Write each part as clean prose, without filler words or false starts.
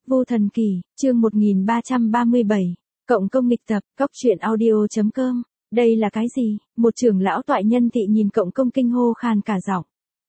Vu Thần Kỳ, chương 1337, Cộng công nghịch tập, Cóc truyện audio.com. Đây là cái gì? Một trưởng lão toại nhân thị nhìn Cộng công kinh hô khan cả giọng.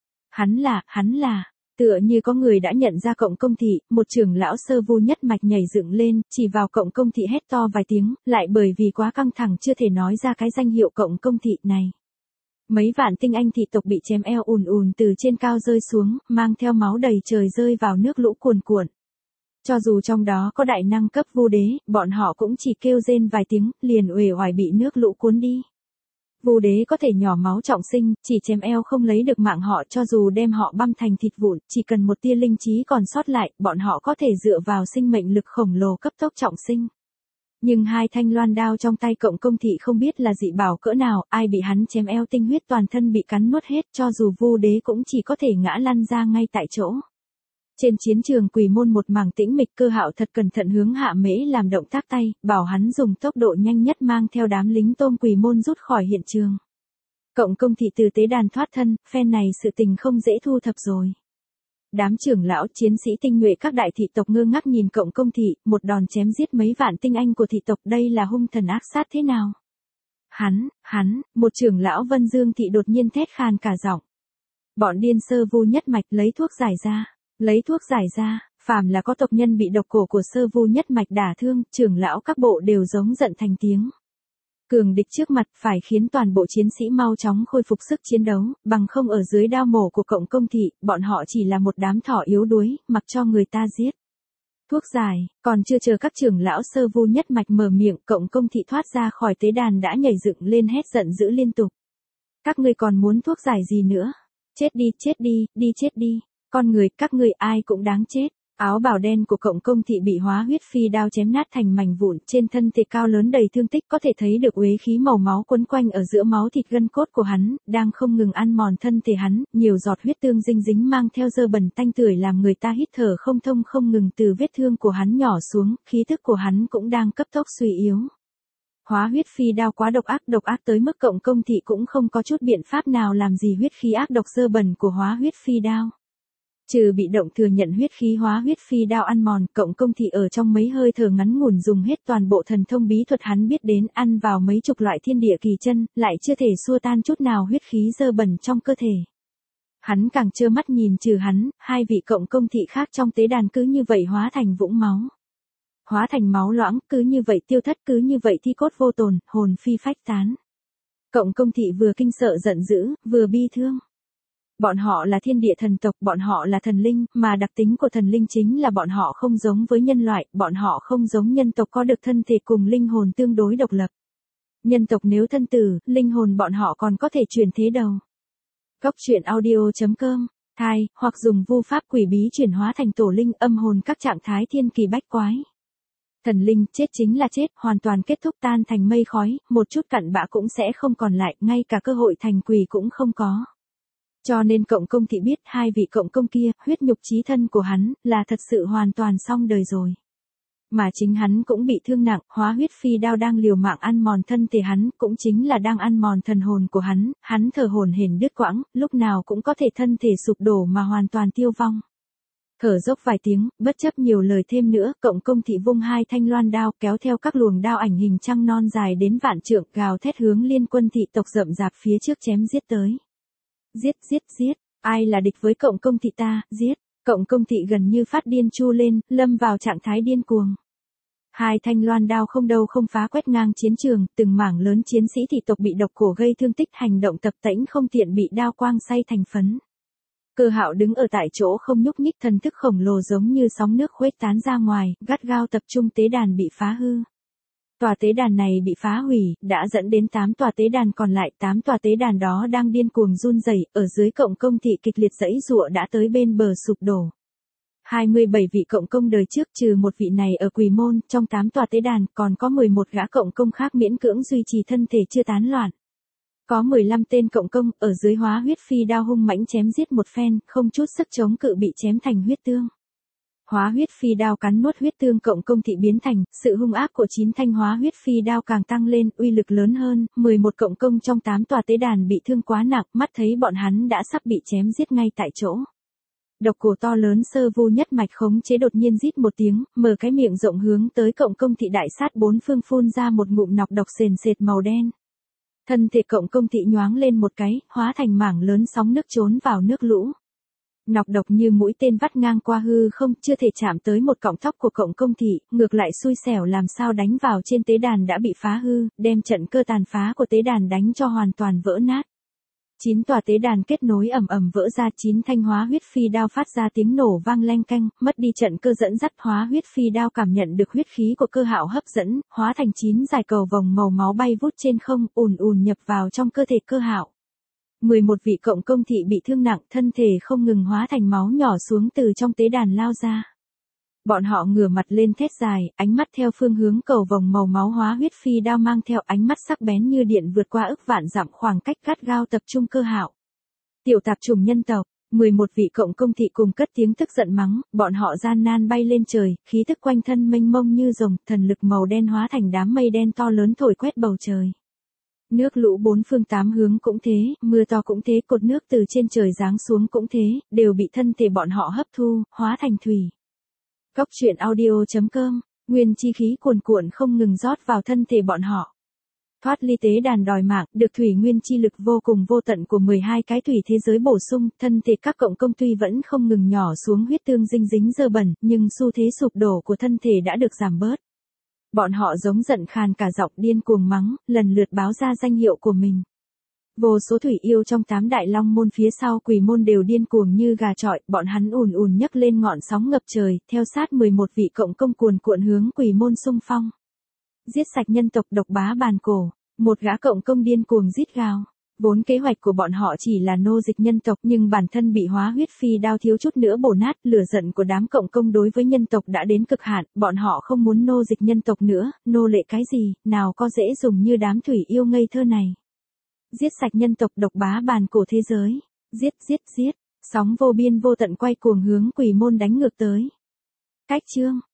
Hắn là, tựa như có người đã nhận ra Cộng công thị, một trưởng lão sơ vu nhất mạch nhảy dựng lên, chỉ vào Cộng công thị hét to vài tiếng, lại bởi vì quá căng thẳng chưa thể nói ra cái danh hiệu Cộng công thị này. Mấy vạn tinh anh thị tộc bị chém eo ùn ùn từ trên cao rơi xuống, mang theo máu đầy trời rơi vào nước lũ cuồn cuộn. Cho dù trong đó có đại năng cấp vu đế, bọn họ cũng chỉ kêu rên vài tiếng, liền uể oải bị nước lũ cuốn đi. Vu đế có thể nhỏ máu trọng sinh, chỉ chém eo không lấy được mạng họ, cho dù đem họ băm thành thịt vụn, chỉ cần một tia linh trí còn sót lại, bọn họ có thể dựa vào sinh mệnh lực khổng lồ cấp tốc trọng sinh. Nhưng hai thanh loan đao trong tay Cộng công thị không biết là dị bảo cỡ nào, ai bị hắn chém eo tinh huyết toàn thân bị cắn nuốt hết, cho dù vu đế cũng chỉ có thể ngã lăn ra ngay tại chỗ. Trên chiến trường Quỷ Môn một mảng tĩnh mịch, Cơ Hạo thật cẩn thận hướng Hạ Mễ làm động tác tay, bảo hắn dùng tốc độ nhanh nhất mang theo đám lính tôm Quỷ Môn rút khỏi hiện trường. Cộng công thị từ tế đàn thoát thân, phen này sự tình không dễ thu thập rồi. Đám trưởng lão chiến sĩ tinh nhuệ các đại thị tộc ngơ ngác nhìn Cộng công thị, một đòn chém giết mấy vạn tinh anh của thị tộc, đây là hung thần ác sát thế nào? Hắn, một trưởng lão Vân Dương thị đột nhiên thét khan cả giọng. Bọn điên sơ vu nhất mạch lấy thuốc giải ra, phàm là có tộc nhân bị độc cổ của sơ vu nhất mạch đả thương, trưởng lão các bộ đều giống giận thành tiếng. Cường địch trước mặt phải khiến toàn bộ chiến sĩ mau chóng khôi phục sức chiến đấu, bằng không ở dưới đao mổ của Cộng công thị, bọn họ chỉ là một đám thỏ yếu đuối, mặc cho người ta giết. Thuốc giải, còn chưa chờ các trưởng lão sơ vu nhất mạch mở miệng, Cộng công thị thoát ra khỏi tế đàn đã nhảy dựng lên hét giận dữ liên tục. Các ngươi còn muốn thuốc giải gì nữa? Chết đi. Con người, các ngươi ai cũng đáng chết. Áo bào đen của Cộng công thị bị hóa huyết phi đao chém nát thành mảnh vụn, trên thân thể cao lớn đầy thương tích, có thể thấy được uế khí màu máu quấn quanh ở giữa máu thịt gân cốt của hắn, đang không ngừng ăn mòn thân thể hắn, nhiều giọt huyết tương dinh dính mang theo dơ bẩn tanh tưởi làm người ta hít thở không thông, không ngừng từ vết thương của hắn nhỏ xuống, khí tức của hắn cũng đang cấp tốc suy yếu. Hóa huyết phi đao quá độc ác tới mức Cộng công thị cũng không có chút biện pháp nào làm gì huyết khí ác độc dơ bẩn của hóa huyết phi đao. Trừ bị động thừa nhận huyết khí hóa huyết phi đao ăn mòn, Cộng công thị ở trong mấy hơi thở ngắn ngủn dùng hết toàn bộ thần thông bí thuật hắn biết đến, ăn vào mấy chục loại thiên địa kỳ chân, lại chưa thể xua tan chút nào huyết khí dơ bẩn trong cơ thể. Hắn càng trơ mắt nhìn trừ hắn, hai vị Cộng công thị khác trong tế đàn cứ như vậy hóa thành vũng máu. Hóa thành máu loãng, cứ như vậy tiêu thất, cứ như vậy thi cốt vô tồn, hồn phi phách tán. Cộng công thị vừa kinh sợ giận dữ, vừa bi thương. Bọn họ là thiên địa thần tộc, bọn họ là thần linh, mà đặc tính của thần linh chính là bọn họ không giống với nhân loại, bọn họ không giống nhân tộc có được thân thể cùng linh hồn tương đối độc lập. Nhân tộc nếu thân tử, linh hồn bọn họ còn có thể chuyển thế đầu. Cóc truyện audio.com, thai, hoặc dùng vu pháp quỷ bí chuyển hóa thành tổ linh, âm hồn các trạng thái thiên kỳ bách quái. Thần linh, chết chính là chết, hoàn toàn kết thúc tan thành mây khói, một chút cặn bã cũng sẽ không còn lại, ngay cả cơ hội thành quỷ cũng không có. Cho nên Cộng công thị biết hai vị Cộng công kia, huyết nhục chí thân của hắn, là thật sự hoàn toàn xong đời rồi. Mà chính hắn cũng bị thương nặng, hóa huyết phi đao đang liều mạng ăn mòn thân thể hắn, cũng chính là đang ăn mòn thần hồn của hắn thở hổn hển đứt quãng, lúc nào cũng có thể thân thể sụp đổ mà hoàn toàn tiêu vong. Thở dốc vài tiếng, bất chấp nhiều lời thêm nữa, Cộng công thị vung hai thanh loan đao kéo theo các luồng đao ảnh hình trăng non dài đến vạn trượng, gào thét hướng liên quân thị tộc rậm rạp phía trước chém giết tới. Giết, ai là địch với Cộng công thị ta, giết. Cộng công thị gần như phát điên chu lên, lâm vào trạng thái điên cuồng. Hai thanh loan đao không đâu không phá quét ngang chiến trường, từng mảng lớn chiến sĩ thị tộc bị độc cổ gây thương tích, hành động tập tễnh không tiện bị đao quang xay thành phấn. Cơ Hạo đứng ở tại chỗ không nhúc nhích, thần thức khổng lồ giống như sóng nước khuếch tán ra ngoài, gắt gao tập trung tế đàn bị phá hư. Tòa tế đàn này bị phá hủy, đã dẫn đến 8 tòa tế đàn còn lại, 8 tòa tế đàn đó đang điên cuồng run rẩy, ở dưới Cộng công thị kịch liệt giãy giụa đã tới bên bờ sụp đổ. 27 vị Cộng công đời trước trừ một vị này ở Quỷ Môn, trong 8 tòa tế đàn còn có 11 gã Cộng công khác miễn cưỡng duy trì thân thể chưa tán loạn. Có 15 tên Cộng công ở dưới hóa huyết phi đao hung mãnh chém giết một phen, không chút sức chống cự bị chém thành huyết tương. Hóa huyết phi đao cắn nuốt huyết tương Cộng công thị biến thành, sự hung ác của 9 thanh hóa huyết phi đao càng tăng lên, uy lực lớn hơn, 11 Cộng công trong 8 tòa tế đàn bị thương quá nặng, mắt thấy bọn hắn đã sắp bị chém giết ngay tại chỗ. Độc cổ to lớn sơ vu nhất mạch khống chế đột nhiên rít một tiếng, mở cái miệng rộng hướng tới cộng công thị đại sát bốn phương phun ra một ngụm nọc độc sền sệt màu đen. Thân thể cộng công thị nhoáng lên một cái, hóa thành mảng lớn sóng nước trốn vào nước lũ. Nọc độc như mũi tên vắt ngang qua hư không, chưa thể chạm tới một cọng tóc của cộng công thị, ngược lại xui xẻo làm sao đánh vào trên tế đàn đã bị phá hư, đem trận cơ tàn phá của tế đàn đánh cho hoàn toàn vỡ nát. 9 tòa tế đàn kết nối ầm ầm vỡ ra, 9 thanh hóa huyết phi đao phát ra tiếng nổ vang leng keng, mất đi trận cơ dẫn dắt, hóa huyết phi đao cảm nhận được huyết khí của cơ hạo hấp dẫn, hóa thành 9 dải cầu vòng màu máu bay vút trên không, ùn ùn nhập vào trong cơ thể cơ hạo. 11 vị cộng công thị bị thương nặng, thân thể không ngừng hóa thành máu nhỏ xuống từ trong tế đàn lao ra. Bọn họ ngửa mặt lên thét dài, ánh mắt theo phương hướng cầu vòng màu máu hóa huyết phi đao mang theo ánh mắt sắc bén như điện vượt qua ức vạn dặm khoảng cách gắt gao tập trung cơ hạo. Tiểu tạp chủng nhân tộc, 11 vị cộng công thị cùng cất tiếng tức giận mắng, bọn họ gian nan bay lên trời, khí tức quanh thân mênh mông như rồng, thần lực màu đen hóa thành đám mây đen to lớn thổi quét bầu trời. Nước lũ bốn phương tám hướng cũng thế, mưa to cũng thế, cột nước từ trên trời giáng xuống cũng thế, đều bị thân thể bọn họ hấp thu, hóa thành thủy. Cốc truyện audio.com, nguyên chi khí cuồn cuộn không ngừng rót vào thân thể bọn họ. Thoát ly tế đàn đòi mạng, được thủy nguyên chi lực vô cùng vô tận của 12 cái thủy thế giới bổ sung, thân thể các cộng công tuy vẫn không ngừng nhỏ xuống huyết tương dinh dính dơ bẩn, nhưng xu thế sụp đổ của thân thể đã được giảm bớt. Bọn họ giống giận khàn cả giọng điên cuồng mắng, lần lượt báo ra danh hiệu của mình. Vô số thủy yêu trong 8 đại long môn phía sau quỷ môn đều điên cuồng như gà chọi, bọn hắn ùn ùn nhấc lên ngọn sóng ngập trời, theo sát 11 vị cộng công cuồn cuộn hướng quỷ môn xung phong. Giết sạch nhân tộc độc bá bàn cổ, một gã cộng công điên cuồng rít gào. Vốn kế hoạch của bọn họ chỉ là nô dịch nhân tộc, nhưng bản thân bị hóa huyết phi đao thiếu chút nữa bổ nát, lửa giận của đám cộng công đối với nhân tộc đã đến cực hạn, bọn họ không muốn nô dịch nhân tộc nữa, nô lệ cái gì, nào có dễ dùng như đám thủy yêu ngây thơ này. Giết sạch nhân tộc độc bá bàn cổ thế giới, giết giết giết, sóng vô biên vô tận quay cuồng hướng quỷ môn đánh ngược tới. Cách chương